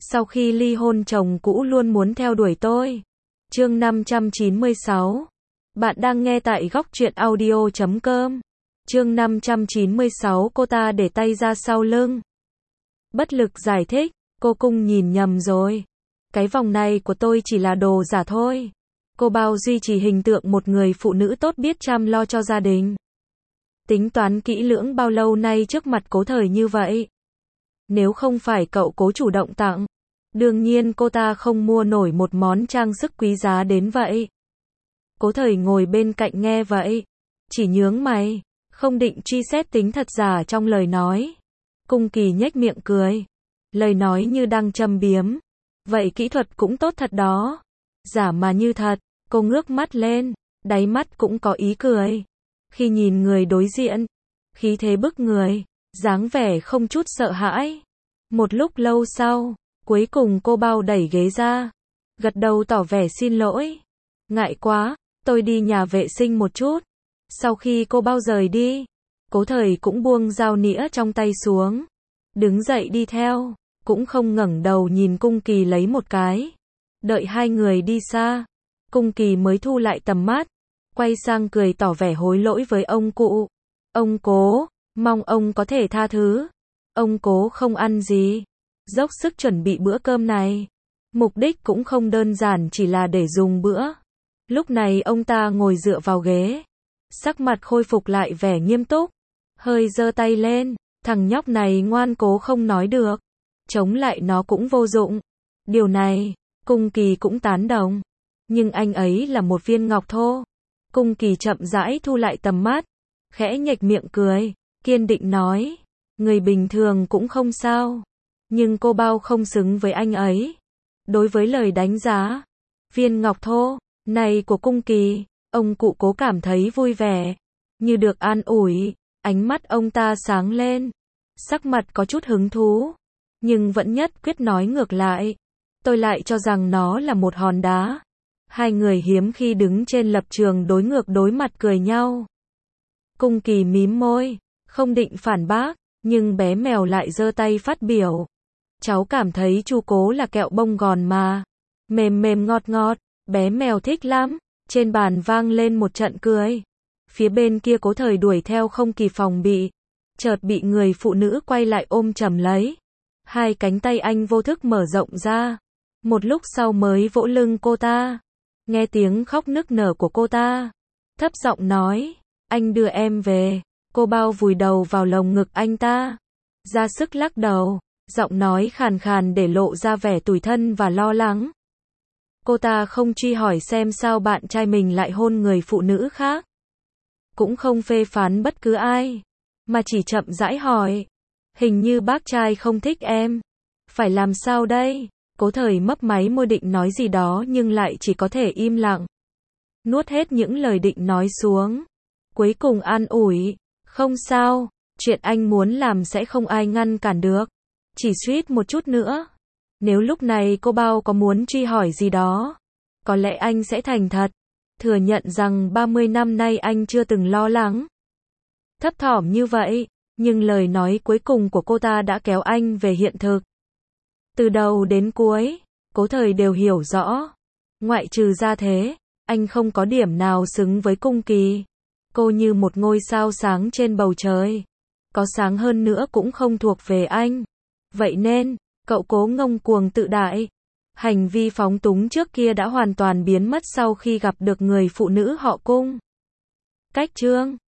Sau khi ly hôn chồng cũ luôn muốn theo đuổi tôi. Chương 596. Bạn đang nghe tại góc truyện audio.com. Chương 596, cô ta để tay ra sau lưng. Bất lực giải thích, cô Cung nhìn nhầm rồi. Cái vòng này của tôi chỉ là đồ giả thôi. Cô Bao duy trì hình tượng một người phụ nữ tốt biết chăm lo cho gia đình. Tính toán kỹ lưỡng bao lâu nay trước mặt Cố Thời như vậy. Nếu không phải cậu Cố chủ động tặng, đương nhiên cô ta không mua nổi một món trang sức quý giá đến vậy. Cố Thời ngồi bên cạnh nghe vậy, chỉ nhướng mày, không định truy xét tính thật giả trong lời nói. Cung Kỳ nhếch miệng cười, lời nói như đang châm biếm. Vậy kỹ thuật cũng tốt thật đó. Giả mà như thật, cô ngước mắt lên, đáy mắt cũng có ý cười. Khi nhìn người đối diện, khí thế bức người, dáng vẻ không chút sợ hãi. Một lúc lâu sau, cuối cùng cô Bao đẩy ghế ra, gật đầu tỏ vẻ xin lỗi. Ngại quá, tôi đi nhà vệ sinh một chút. Sau khi cô Bao rời đi, Cố Thời cũng buông dao nĩa trong tay xuống, đứng dậy đi theo, cũng không ngẩng đầu nhìn Cung Kỳ lấy một cái. Đợi hai người đi xa, Cung Kỳ mới thu lại tầm mắt, quay sang cười tỏ vẻ hối lỗi với ông cụ. Ông Cố, mong ông có thể tha thứ. Ông Cố không ăn gì, dốc sức chuẩn bị bữa cơm này. Mục đích cũng không đơn giản chỉ là để dùng bữa. Lúc này ông ta ngồi dựa vào ghế, sắc mặt khôi phục lại vẻ nghiêm túc, hơi giơ tay lên. Thằng nhóc này ngoan cố không nói được, chống lại nó cũng vô dụng. Điều này, Cung Kỳ cũng tán đồng. Nhưng anh ấy là một viên ngọc thô. Cung Kỳ chậm rãi thu lại tầm mắt, khẽ nhếch miệng cười, kiên định nói, người bình thường cũng không sao, nhưng cô Bao không xứng với anh ấy. Đối với lời đánh giá viên ngọc thô này của Cung Kỳ, ông cụ Cố cảm thấy vui vẻ, như được an ủi. Ánh mắt ông ta sáng lên, sắc mặt có chút hứng thú, nhưng vẫn nhất quyết nói ngược lại. Tôi lại cho rằng nó là một hòn đá. Hai người hiếm khi đứng trên lập trường đối ngược đối mặt cười nhau. Cung Kỳ mím môi, không định phản bác, nhưng bé mèo lại giơ tay phát biểu. Cháu cảm thấy chu Cố là kẹo bông gòn mà. Mềm mềm ngọt ngọt, bé mèo thích lắm. Trên bàn vang lên một trận cười. Phía bên kia Cố Thời đuổi theo không kịp phòng bị, chợt bị người phụ nữ quay lại ôm chầm lấy. Hai cánh tay anh vô thức mở rộng ra, một lúc sau mới vỗ lưng cô ta. Nghe tiếng khóc nức nở của cô ta, thấp giọng nói, anh đưa em về. Cô Bao vùi đầu vào lồng ngực anh ta, ra sức lắc đầu, giọng nói khàn khàn để lộ ra vẻ tủi thân và lo lắng. Cô ta không truy hỏi xem sao bạn trai mình lại hôn người phụ nữ khác, cũng không phê phán bất cứ ai, mà chỉ chậm rãi hỏi, hình như bác trai không thích em, phải làm sao đây? Cố Thời mấp máy môi định nói gì đó nhưng lại chỉ có thể im lặng, nuốt hết những lời định nói xuống, cuối cùng an ủi, không sao, chuyện anh muốn làm sẽ không ai ngăn cản được, chỉ suýt một chút nữa. Nếu lúc này cô Bao có muốn truy hỏi gì đó, có lẽ anh sẽ thành thật, thừa nhận rằng 30 năm nay anh chưa từng lo lắng, thấp thỏm như vậy, nhưng lời nói cuối cùng của cô ta đã kéo anh về hiện thực. Từ đầu đến cuối, Cố Thời đều hiểu rõ, ngoại trừ ra thế, anh không có điểm nào xứng với Cung Kỳ. Cô như một ngôi sao sáng trên bầu trời, có sáng hơn nữa cũng không thuộc về anh. Vậy nên, cậu Cố ngông cuồng tự đại. Hành vi phóng túng trước kia đã hoàn toàn biến mất sau khi gặp được người phụ nữ họ Cung. Cách chương